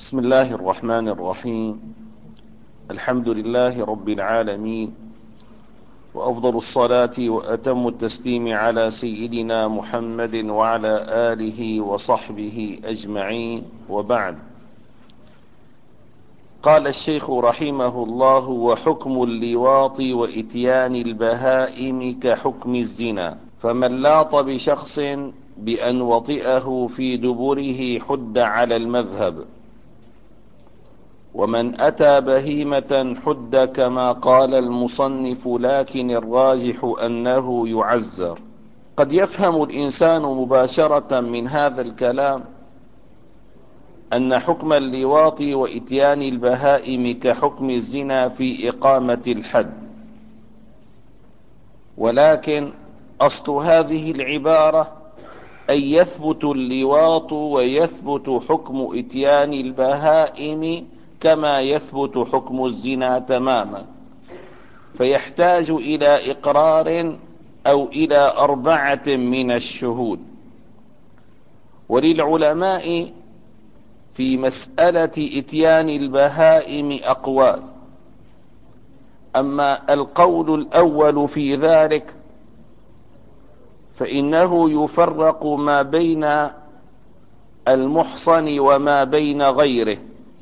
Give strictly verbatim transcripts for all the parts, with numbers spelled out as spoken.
بسم الله الرحمن الرحيم. الحمد لله رب العالمين، وأفضل الصلاة وأتم التسليم على سيدنا محمد وعلى آله وصحبه أجمعين، وبعد. قال الشيخ رحمه الله: وحكم اللواط وإتيان البهائم كحكم الزنا، فمن لاط بشخص بأن وطئه في دبره حد على المذهب، ومن أتى بهيمة حد كما قال المصنف، لكن الراجح أنه يعزر. قد يفهم الإنسان مباشرة من هذا الكلام أن حكم اللواط وإتيان البهائم كحكم الزنا في إقامة الحد، ولكن أصل هذه العبارة أن يثبت اللواط ويثبت حكم إتيان البهائم كما يثبت حكم الزنا تماما، فيحتاج إلى إقرار أو إلى أربعة من الشهود. وللعلماء في مسألة إتيان البهائم أقوال، أما القول الأول في ذلك فإنه يفرق ما بين المحصن وما بين غيره،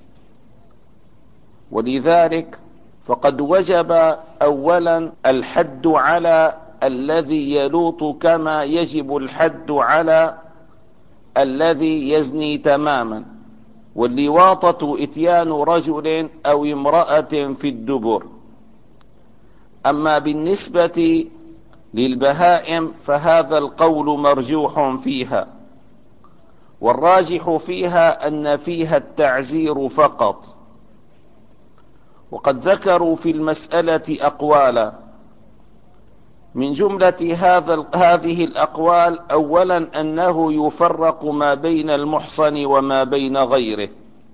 ولذلك فقد وجب أولا الحد على الذي يلوط كما يجب الحد على الذي يزني تماما، واللواطة إتيان رجل أو امرأة في الدبر. أما بالنسبة للبهائم فهذا القول مرجوح فيها، والراجح فيها أن فيها التعزير فقط. وقد ذكروا في المسألة أقوالا، من جملة هذا هذه الأقوال أولا أنه يفرق ما بين المحصن وما بين غيره،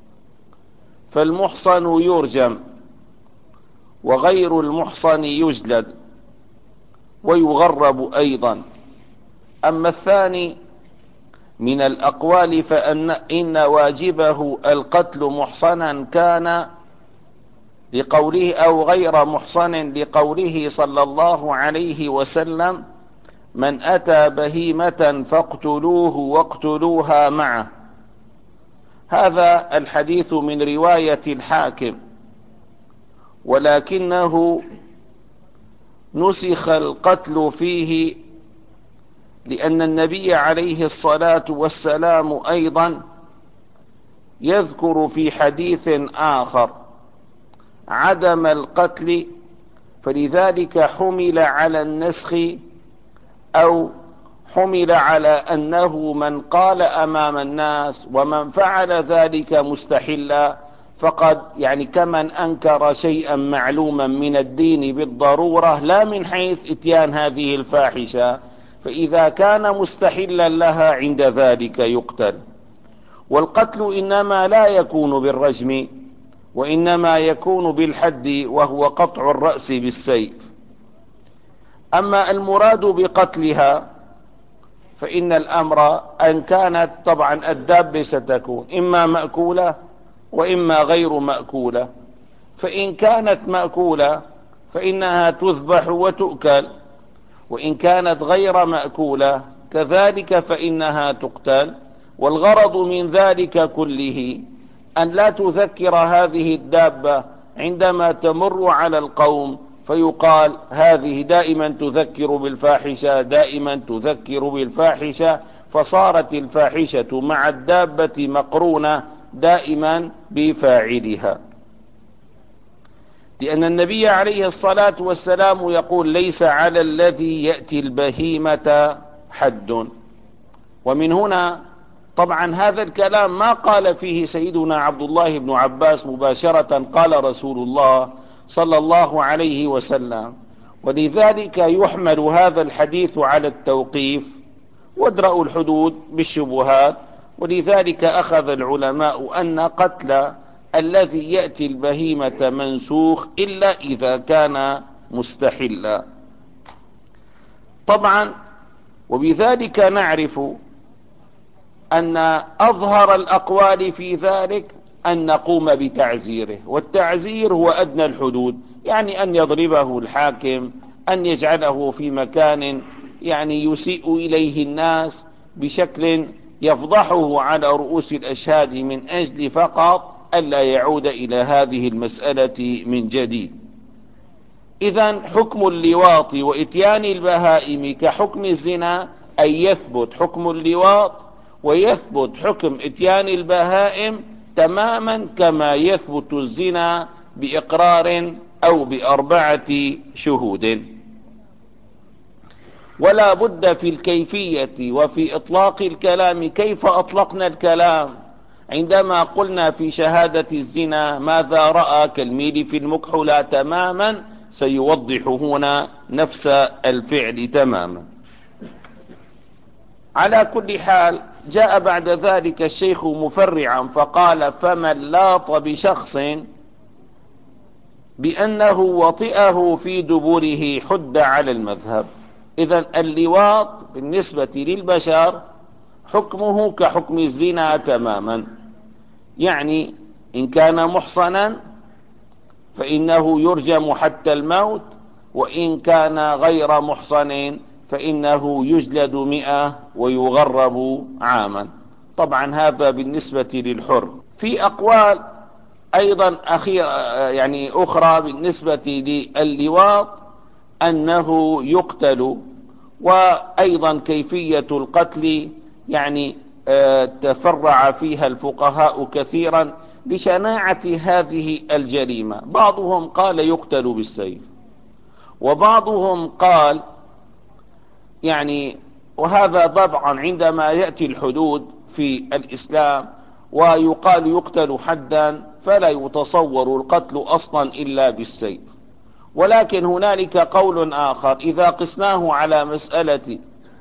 فالمحصن يرجم وغير المحصن يجلد ويغرب أيضا. أما الثاني من الأقوال فإن إن واجبه القتل محصنا كان لقوله أو غير محصن، لقوله صلى الله عليه وسلم: من أتى بهيمة فاقتلوه واقتلوها معه. هذا الحديث من رواية الحاكم، ولكنه نسخ القتل فيه، لأن النبي عليه الصلاة والسلام أيضا يذكر في حديث آخر عدم القتل، فلذلك حمل على النسخ أو حمل على أنه من قال أمام الناس ومن فعل ذلك مستحلا فقد يعني كمن أنكر شيئا معلوما من الدين بالضرورة، لا من حيث إتيان هذه الفاحشة، فإذا كان مستحلا لها عند ذلك يقتل. والقتل إنما لا يكون بالرجم، وإنما يكون بالحد، وهو قطع الرأس بالسيف. أما المراد بقتلها فإن الأمر أن كانت طبعا الدابة ستكون إما مأكولة وإما غير مأكولة، فإن كانت مأكولة فإنها تذبح وتؤكل، وإن كانت غير مأكولة كذلك فإنها تقتل. والغرض من ذلك كله أن لا تذكر هذه الدابة عندما تمر على القوم فيقال هذه دائما تذكر بالفاحشة، دائما تذكر بالفاحشة، فصارت الفاحشة مع الدابة مقرونة دائما بفاعلها. لأن النبي عليه الصلاة والسلام يقول: ليس على الذي يأتي البهيمة حد. ومن هنا طبعا هذا الكلام ما قال فيه سيدنا عبد الله بن عباس مباشرة، قال رسول الله صلى الله عليه وسلم، ولذلك يحمل هذا الحديث على التوقيف، وادرأوا الحدود بالشبهات. ولذلك أخذ العلماء أن قتل الذي يأتي البهيمة منسوخ إلا إذا كان مستحلا. طبعا وبذلك نعرف أن أظهر الأقوال في ذلك أن نقوم بتعزيره، والتعزير هو أدنى الحدود، يعني أن يضربه الحاكم، أن يجعله في مكان يعني يسيء إليه الناس بشكل يفضحه على رؤوس الأشهاد من أجل فقط ألا يعود إلى هذه المسألة من جديد. إذن حكم اللواط وإتيان البهائم كحكم الزنا، أي يثبت حكم اللواط ويثبت حكم إتيان البهائم تماما كما يثبت الزنا بإقرار أو بأربعة شهود. ولا بد في الكيفية وفي إطلاق الكلام. كيف أطلقنا الكلام عندما قلنا في شهادة الزنا ماذا رأى كالميل في المكحلة تماما؟ سيوضح هنا نفس الفعل تماما. على كل حال جاء بعد ذلك الشيخ مفرعا فقال: فمن لاط بشخص بأنه وطئه في دبره حد على المذهب. إذن اللواط بالنسبة للبشر حكمه كحكم الزنا تماما، يعني إن كان محصنا فإنه يرجم حتى الموت، وإن كان غير محصن فإنه يجلد مئة ويغرب عاما. طبعا هذا بالنسبة للحر. في أقوال أيضا أخيرة يعني أخرى بالنسبة للواط أنه يقتل، وأيضا كيفية القتل يعني تفرع فيها الفقهاء كثيرا لشناعة هذه الجريمة. بعضهم قال يقتل بالسيف، وبعضهم قال يعني، وهذا طبعا عندما يأتي الحدود في الإسلام ويقال يقتل حدا فلا يتصور القتل أصلا إلا بالسيف. ولكن هنالك قول آخر إذا قسناه على مسألة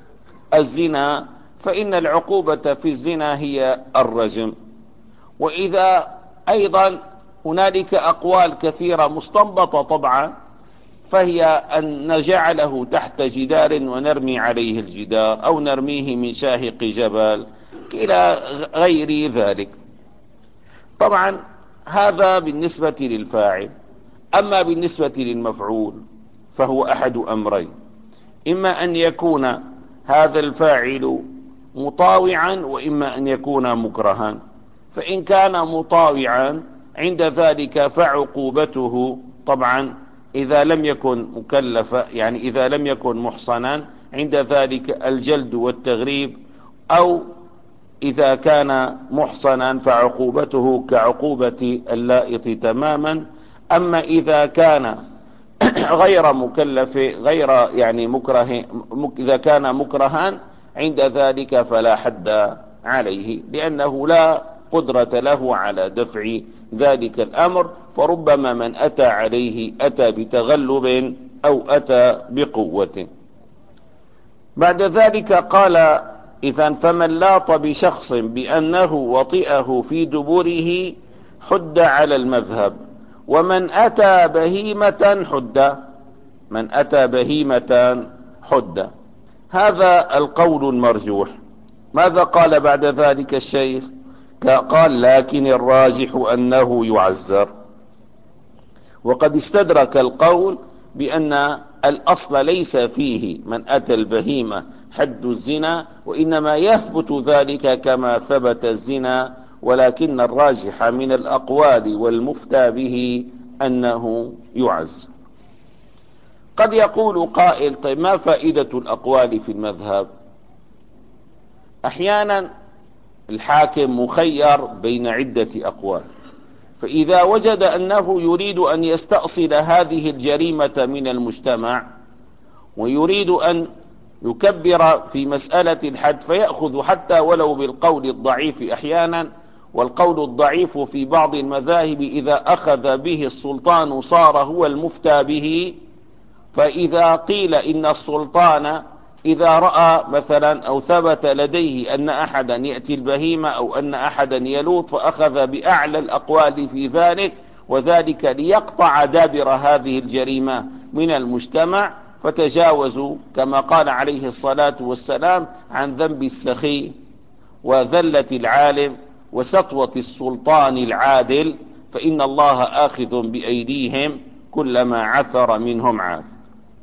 الزنا فإن العقوبة في الزنا هي الرجم. وإذا أيضا هنالك أقوال كثيرة مستنبطة طبعا، فهي أن نجعله تحت جدار ونرمي عليه الجدار أو نرميه من شاهق جبل إلى غير ذلك. طبعا هذا بالنسبة للفاعل. أما بالنسبة للمفعول فهو أحد أمرين: إما أن يكون هذا الفاعل مطاوعا، وإما أن يكون مكرها. فإن كان مطاوعا عند ذلك فعقوبته طبعا إذا لم يكن مكلفا، يعني إذا لم يكن محصنا عند ذلك الجلد والتغريب، أو إذا كان محصنا فعقوبته كعقوبة اللائط تماما. أما إذا كان غير مكلف غير يعني مكره، إذا كان مكرها عند ذلك فلا حد عليه، لأنه لا قدرة له على دفع ذلك الأمر، فربما من أتى عليه أتى بتغلب أو أتى بقوة. بعد ذلك قال: إذن فمن لاط بشخص بأنه وطئه في دبره حد على المذهب، ومن أتى بهيمة حد. من أتى بهيمة حد. هذا القول المرجوح. ماذا قال بعد ذلك الشيخ؟ قال: لكن الراجح أنه يعزر. وقد استدرك القول بأن الأصل ليس فيه من أتى البهيمة حد الزنا، وإنما يثبت ذلك كما ثبت الزنا، ولكن الراجح من الأقوال والمفتى به أنه يعزر. قد يقول قائل: طيب ما فائدة الأقوال في المذهب؟ أحيانا الحاكم مخير بين عدة أقوال، فإذا وجد أنه يريد أن يستأصل هذه الجريمة من المجتمع ويريد أن يكبر في مسألة الحد فيأخذ حتى ولو بالقول الضعيف أحيانا. والقول الضعيف في بعض المذاهب إذا أخذ به السلطان صار هو المفتى به. فإذا قيل إن السلطان إذا رأى مثلا أو ثبت لديه أن أحدا يأتي البهيمة أو أن أحدا يلوط فأخذ بأعلى الأقوال في ذلك، وذلك ليقطع دابر هذه الجريمة من المجتمع، فتجاوزوا كما قال عليه الصلاة والسلام عن ذنب السخي وذلة العالم وسطوة السلطان العادل، فإن الله آخذ بأيديهم كلما عثر منهم عاثر.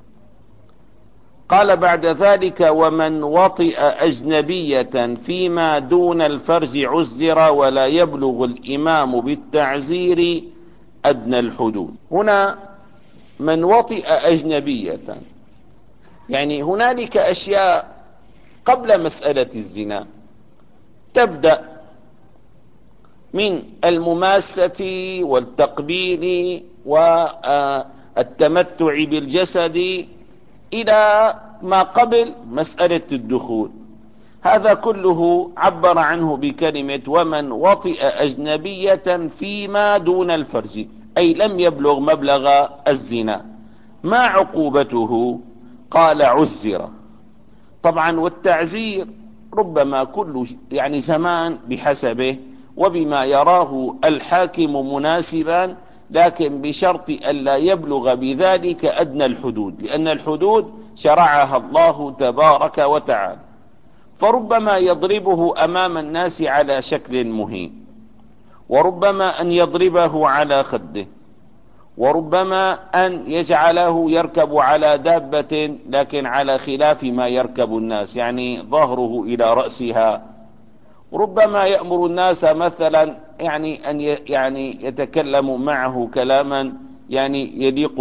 قال بعد ذلك: ومن وطئ أجنبية فيما دون الفرج عزر ولا يبلغ الإمام بالتعزير أدنى الحدود. هنا من وطئ أجنبية، يعني هنالك أشياء قبل مسألة الزنا، تبدأ من المماسة والتقبيل والتمتع بالجسد إلى ما قبل مسألة الدخول. هذا كله عبر عنه بكلمة ومن وطئ أجنبية فيما دون الفرج، أي لم يبلغ مبلغ الزنا. ما عقوبته؟ قال عزر. طبعا والتعزير ربما كل يعني زمان بحسبه وبما يراه الحاكم مناسبا، لكن بشرط ألا يبلغ بذلك أدنى الحدود، لأن الحدود شرعها الله تبارك وتعالى. فربما يضربه أمام الناس على شكل مهين، وربما أن يضربه على خده، وربما أن يجعله يركب على دابة لكن على خلاف ما يركب الناس، يعني ظهره إلى رأسها. ربما يأمر الناس مثلا يعني أن يعني يتكلم معه كلاما يعني يليق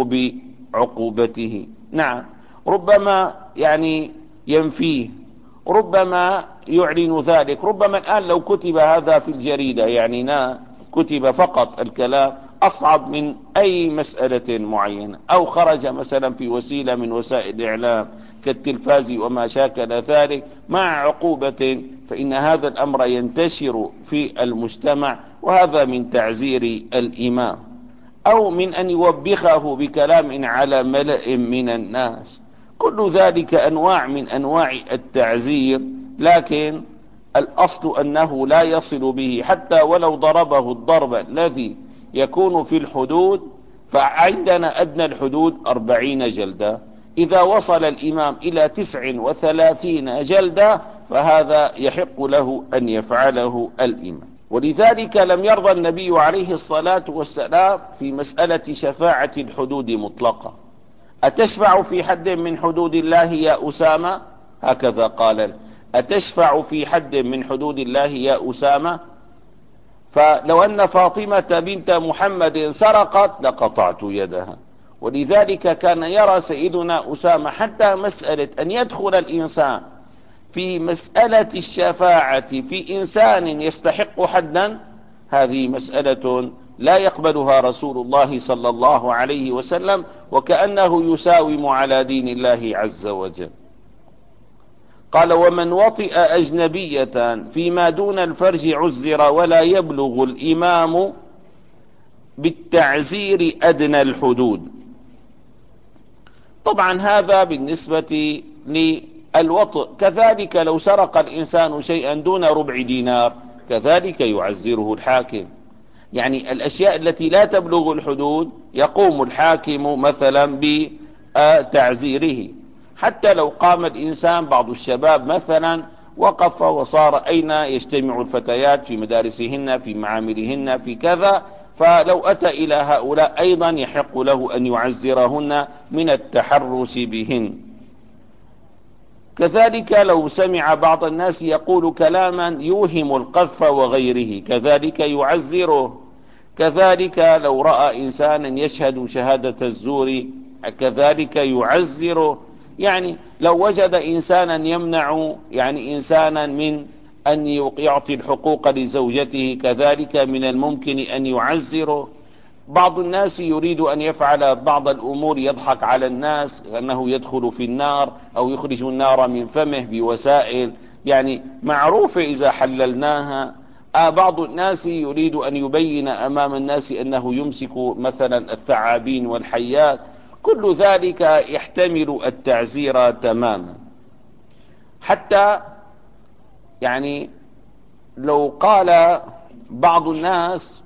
بعقوبته. نعم، ربما يعني ينفيه، ربما يعلن ذلك. ربما الآن لو كتب هذا في الجريدة، يعني نا كتب فقط الكلام، أصعب من أي مسألة معينة، أو خرج مثلا في وسيلة من وسائل الإعلام كالتلفاز وما شاكل ذلك مع عقوبة، فإن هذا الأمر ينتشر في المجتمع، وهذا من تعزير الإمام. أو من أن يوبخه بكلام على ملأ من الناس، كل ذلك أنواع من أنواع التعزير، لكن الأصل أنه لا يصل به، حتى ولو ضربه الضرب الذي يكون في الحدود، فعندنا أدنى الحدود أربعين جلدة. إذا وصل الإمام إلى تسع وثلاثين جلدة فهذا يحق له أن يفعله الإمام. ولذلك لم يرضى النبي عليه الصلاة والسلام في مسألة شفاعة الحدود مطلقة. أتشفع في حد من حدود الله يا أسامة؟ هكذا قال: أتشفع في حد من حدود الله يا أسامة؟ فلو أن فاطمة بنت محمد سرقت لقطعت يدها. ولذلك كان يرى سيدنا أسامة حتى مسألة أن يدخل الإنسان في مسألة الشفاعة في إنسان يستحق حدا، هذه مسألة لا يقبلها رسول الله صلى الله عليه وسلم، وكأنه يساوم على دين الله عز وجل. قال: ومن وطئ أجنبية فيما دون الفرج عزر ولا يبلغ الإمام بالتعزير أدنى الحدود. طبعا هذا بالنسبة للوطئ. كذلك لو سرق الإنسان شيئا دون ربع دينار كذلك يعزره الحاكم. يعني الأشياء التي لا تبلغ الحدود يقوم الحاكم مثلا بتعزيره. حتى لو قام الإنسان، بعض الشباب مثلا وقف وصار أين يجتمع الفتيات؟ في مدارسهن، في معاملهن، في كذا، فلو أتى إلى هؤلاء أيضا يحق له أن يعزرهن من التحرش بهن. كذلك لو سمع بعض الناس يقول كلاما يوهم القذف وغيره كذلك يعزره. كذلك لو رأى إنسانا يشهد شهادة الزور كذلك يعزره. يعني لو وجد إنسانا يمنع يعني إنسانا من أن يعطي الحقوق لزوجته كذلك من الممكن أن يعزره. بعض الناس يريد أن يفعل بعض الأمور يضحك على الناس أنه يدخل في النار أو يخرج النار من فمه بوسائل يعني معروفة إذا حللناها. بعض الناس يريد أن يبين أمام الناس أنه يمسك مثلا الثعابين والحيات. كل ذلك يحتمل التعزير تماما. حتى يعني لو قال بعض الناس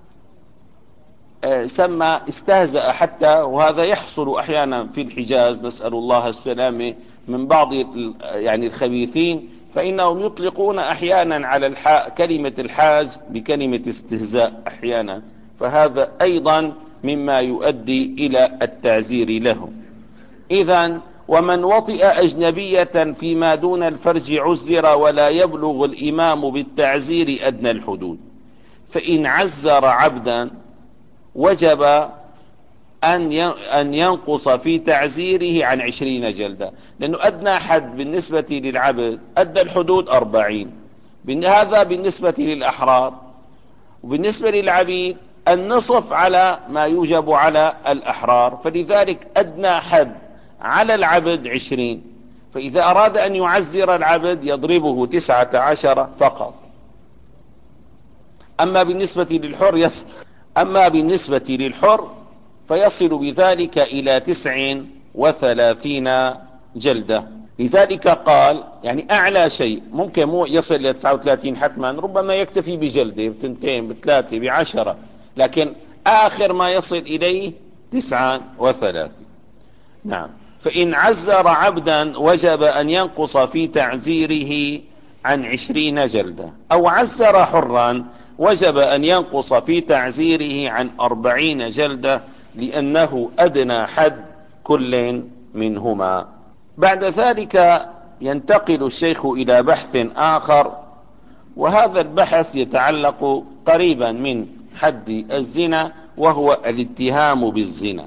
سمى استهزأ، حتى وهذا يحصل أحيانا في الحجاز، نسأل الله السلامة، من بعض يعني الخبيثين فإنهم يطلقون أحيانا على الحاء كلمة الحاج بكلمة استهزاء أحيانا، فهذا أيضا مما يؤدي إلى التعزير لهم. إذن ومن وطئ أجنبية فيما دون الفرج عزر ولا يبلغ الإمام بالتعزير أدنى الحدود. فإن عزر عبدا وجب أن ينقص في تعزيره عن عشرين جلدة، لأنه أدنى حد بالنسبة للعبد أدنى الحدود أربعين، هذا بالنسبة للأحرار، وبالنسبة للعبيد النصف على ما يوجب على الأحرار، فلذلك أدنى حد على العبد عشرين، فإذا أراد أن يعزر العبد يضربه تسعة عشر فقط. أما بالنسبة للحر يصل أما بالنسبة للحر فيصل بذلك إلى تسع وثلاثين جلدة. لذلك قال يعني أعلى شيء ممكن مو يصل إلى تسعة وثلاثين حتما، ربما يكتفي بجلدة بتنتين بثلاثة بعشرة، لكن آخر ما يصل إليه تسعة وثلاثين. نعم. فإن عزر عبدا وجب أن ينقص في تعزيره عن عشرين جلدة، أو عزر حرا وجب أن ينقص في تعزيره عن أربعين جلدة، لأنه أدنى حد كل منهما. بعد ذلك ينتقل الشيخ إلى بحث آخر، وهذا البحث يتعلق قريبا من حد الزنا، وهو الاتهام بالزنا.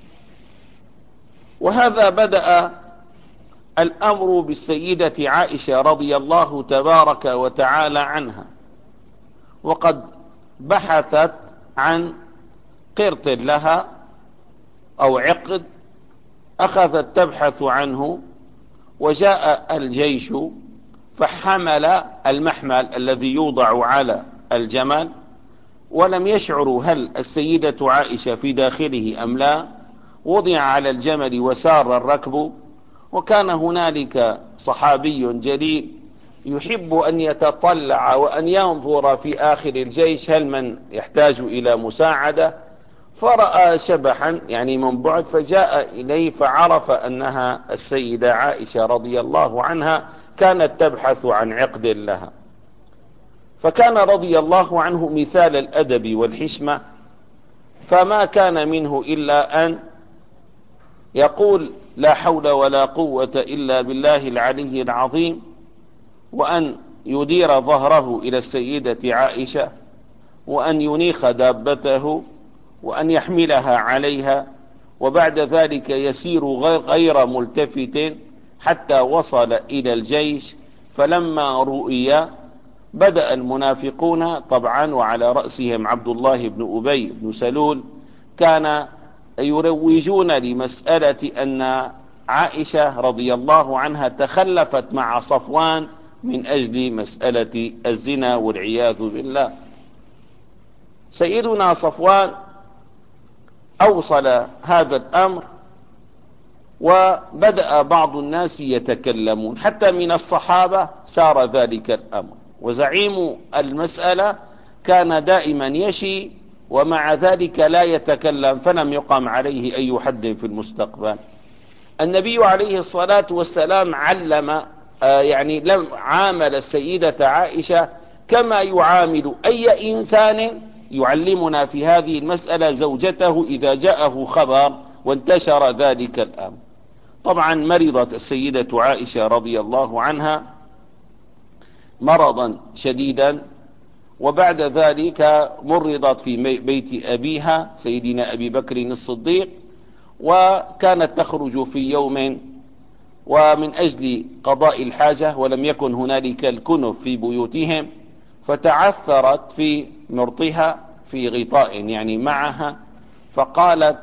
وهذا بدأ الأمر بالسيدة عائشة رضي الله تبارك وتعالى عنها، وقد بحثت عن قرط لها أو عقد، أخذت تبحث عنه، وجاء الجيش فحمل المحمل الذي يوضع على الجمل، ولم يشعروا هل السيدة عائشة في داخله أم لا، وضع على الجمل وسار الركب. وكان هنالك صحابي جليل يحب أن يتطلع وأن ينظر في آخر الجيش هل من يحتاج إلى مساعدة، فرأى شبحا يعني من بعد، فجاء إليه فعرف أنها السيدة عائشة رضي الله عنها كانت تبحث عن عقد لها. فكان رضي الله عنه مثال الأدب والحشمة، فما كان منه إلا أن يقول لا حول ولا قوة إلا بالله العلي العظيم، وأن يدير ظهره إلى السيدة عائشة، وأن ينيخ دابته، وأن يحملها عليها، وبعد ذلك يسير غير ملتفت حتى وصل إلى الجيش. فلما رؤي بدأ المنافقون طبعا، وعلى رأسهم عبد الله بن أبي بن سلول، كان يروجون لمسألة أن عائشة رضي الله عنها تخلفت مع صفوان من أجل مسألة الزنا والعياذ بالله. سيدنا صفوان أوصل هذا الأمر، وبدأ بعض الناس يتكلمون، حتى من الصحابة سار ذلك الأمر، وزعيم المسألة كان دائما يشي ومع ذلك لا يتكلم، فلم يقم عليه أي حد في المستقبل. النبي عليه الصلاة والسلام علم يعني لم عامل السيدة عائشة كما يعامل أي إنسان يعلمنا في هذه المسألة زوجته إذا جاءه خبر وانتشر ذلك الأمر. طبعا مرضت السيدة عائشة رضي الله عنها مرضا شديدا، وبعد ذلك مرضت في بيت أبيها سيدنا أبي بكر الصديق، وكانت تخرج في يوم ومن أجل قضاء الحاجة، ولم يكن هنالك الكنف في بيوتهم، فتعثرت في مرطها في غطاء يعني معها، فقالت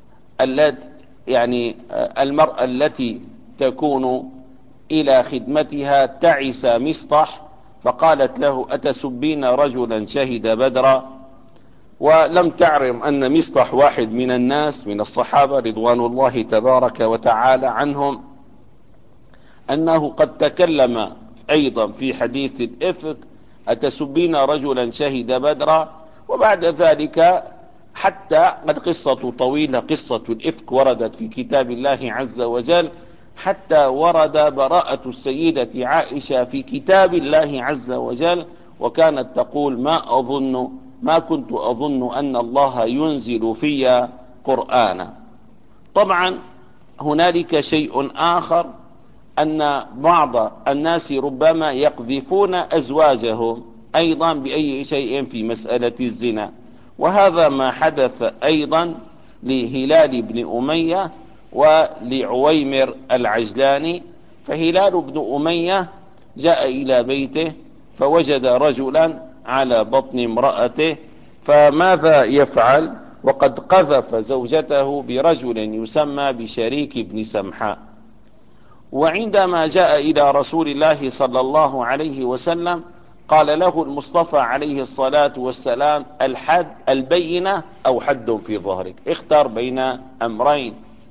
يعني المرأة التي تكون إلى خدمتها تعس مصطح، فقالت له أتسبين رجلا شهد بدرا؟ ولم تعلم أن مصطح واحد من الناس من الصحابة رضوان الله تبارك وتعالى عنهم، أنه قد تكلم أيضا في حديث الإفك أتسبين رجلا شهد بدرا. وبعد ذلك حتى قد قصة طويلة، قصة الإفك وردت في كتاب الله عز وجل، حتى ورد براءة السيدة عائشة في كتاب الله عز وجل، وكانت تقول ما أظن ما كنت أظن أن الله ينزل في قرآنا. طبعا هنالك شيء آخر، أن بعض الناس ربما يقذفون أزواجهم أيضا بأي شيء في مسألة الزنا، وهذا ما حدث أيضا لهلال بن أمية ولعويمر العجلاني. فهلال بن أمية جاء إلى بيته فوجد رجلا على بطن امرأته، فماذا يفعل وقد قذف زوجته برجل يسمى بشريك بن سمحاء؟ وعندما جاء إلى رسول الله صلى الله عليه وسلم قال له المصطفى عليه الصلاة والسلام الحد البينة أو حد في ظهرك، اختر بين أمرين.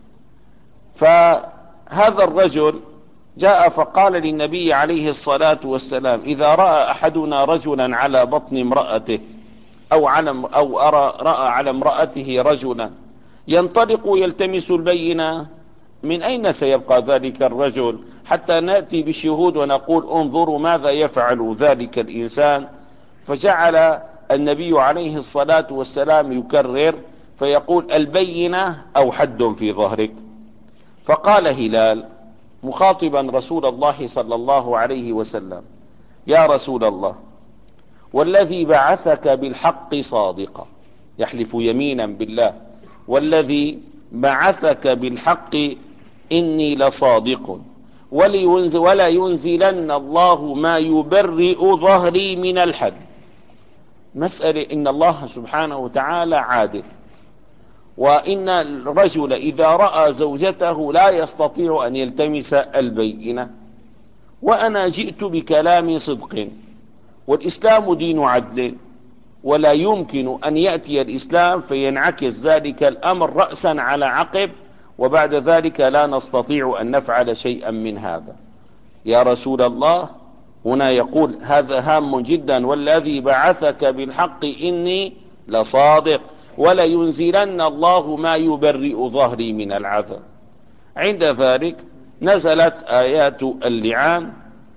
فهذا الرجل جاء فقال للنبي عليه الصلاة والسلام إذا رأى أحدنا رجلا على بطن امرأته أو, على أو أرى رأى على امرأته رجلا ينطلق يلتمس البينة، من أين سيبقى ذلك الرجل حتى نأتي بالشهود ونقول انظروا ماذا يفعل ذلك الإنسان؟ فجعل النبي عليه الصلاة والسلام يكرر فيقول البينة أو حد في ظهرك. فقال هلال مخاطبا رسول الله صلى الله عليه وسلم يا رسول الله والذي بعثك بالحق صادقا، يحلف يمينا بالله والذي بعثك بالحق إني لصادق، ولا ينزلن الله ما يبرئ ظهري من الحد. مسألة إن الله سبحانه وتعالى عادل، وإن الرجل إذا رأى زوجته لا يستطيع أن يلتمس البينة، وأنا جئت بكلام صدق، والإسلام دين عدل، ولا يمكن أن يأتي الإسلام فينعكس ذلك الأمر رأسا على عقب، وبعد ذلك لا نستطيع أن نفعل شيئا من هذا. يا رسول الله هنا يقول هذا هام جدا، والذي بعثك بالحق إني لصادق ولا ينزلن الله ما يبرئ ظهري من العذاب. عند ذلك نزلت آيات اللعان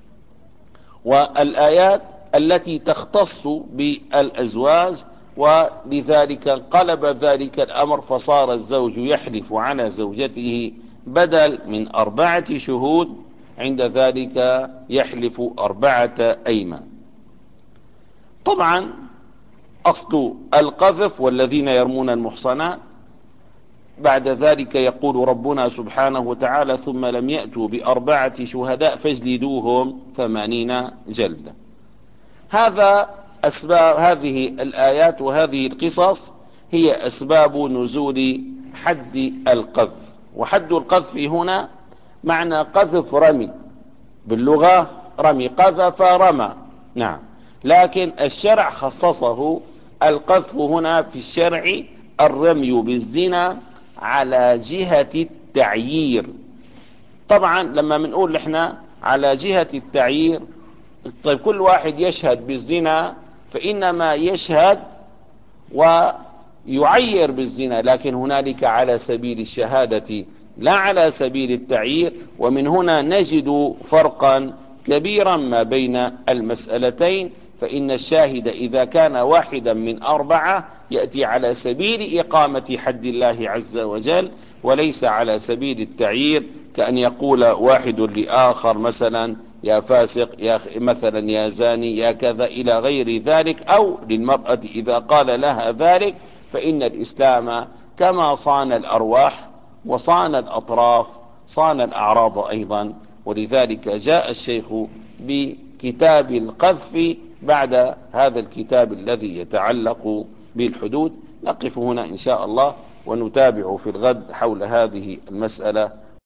والآيات التي تختص بالأزواج، ولذلك انقلب ذلك الأمر فصار الزوج يحلف على زوجته بدل من أربعة شهود، عند ذلك يحلف أربعة أيمان. طبعا أصل القذف والذين يرمون المحصنات، بعد ذلك يقول ربنا سبحانه وتعالى ثم لم يأتوا بأربعة شهداء فاجلدوهم ثمانين جلدة. هذا أسباب هذه الآيات وهذه القصص هي أسباب نزول حد القذف. وحد القذف هنا معنى قذف رمي، باللغة رمي، قذف رمى، نعم، لكن الشرع خصصه القذف هنا في الشرع الرمي بالزنا على جهة التعيير. طبعا لما بنقول احنا على جهة التعيير، طيب كل واحد يشهد بالزنا فإنما يشهد ويعير بالزنا، لكن هنالك على سبيل الشهادة لا على سبيل التعيير. ومن هنا نجد فرقا كبيرا ما بين المسألتين، فإن الشاهد إذا كان واحدا من أربعة يأتي على سبيل إقامة حد الله عز وجل، وليس على سبيل التعيير، كأن يقول واحد لآخر مثلا يا فاسق، يا مثلا يا زاني، يا كذا إلى غير ذلك، أو للمرأة إذا قال لها ذلك. فإن الإسلام كما صان الأرواح وصان الأطراف صان الأعراض أيضا، ولذلك جاء الشيخ بكتاب القذف بعد هذا الكتاب الذي يتعلق بالحدود. نقف هنا إن شاء الله ونتابع في الغد حول هذه المسألة.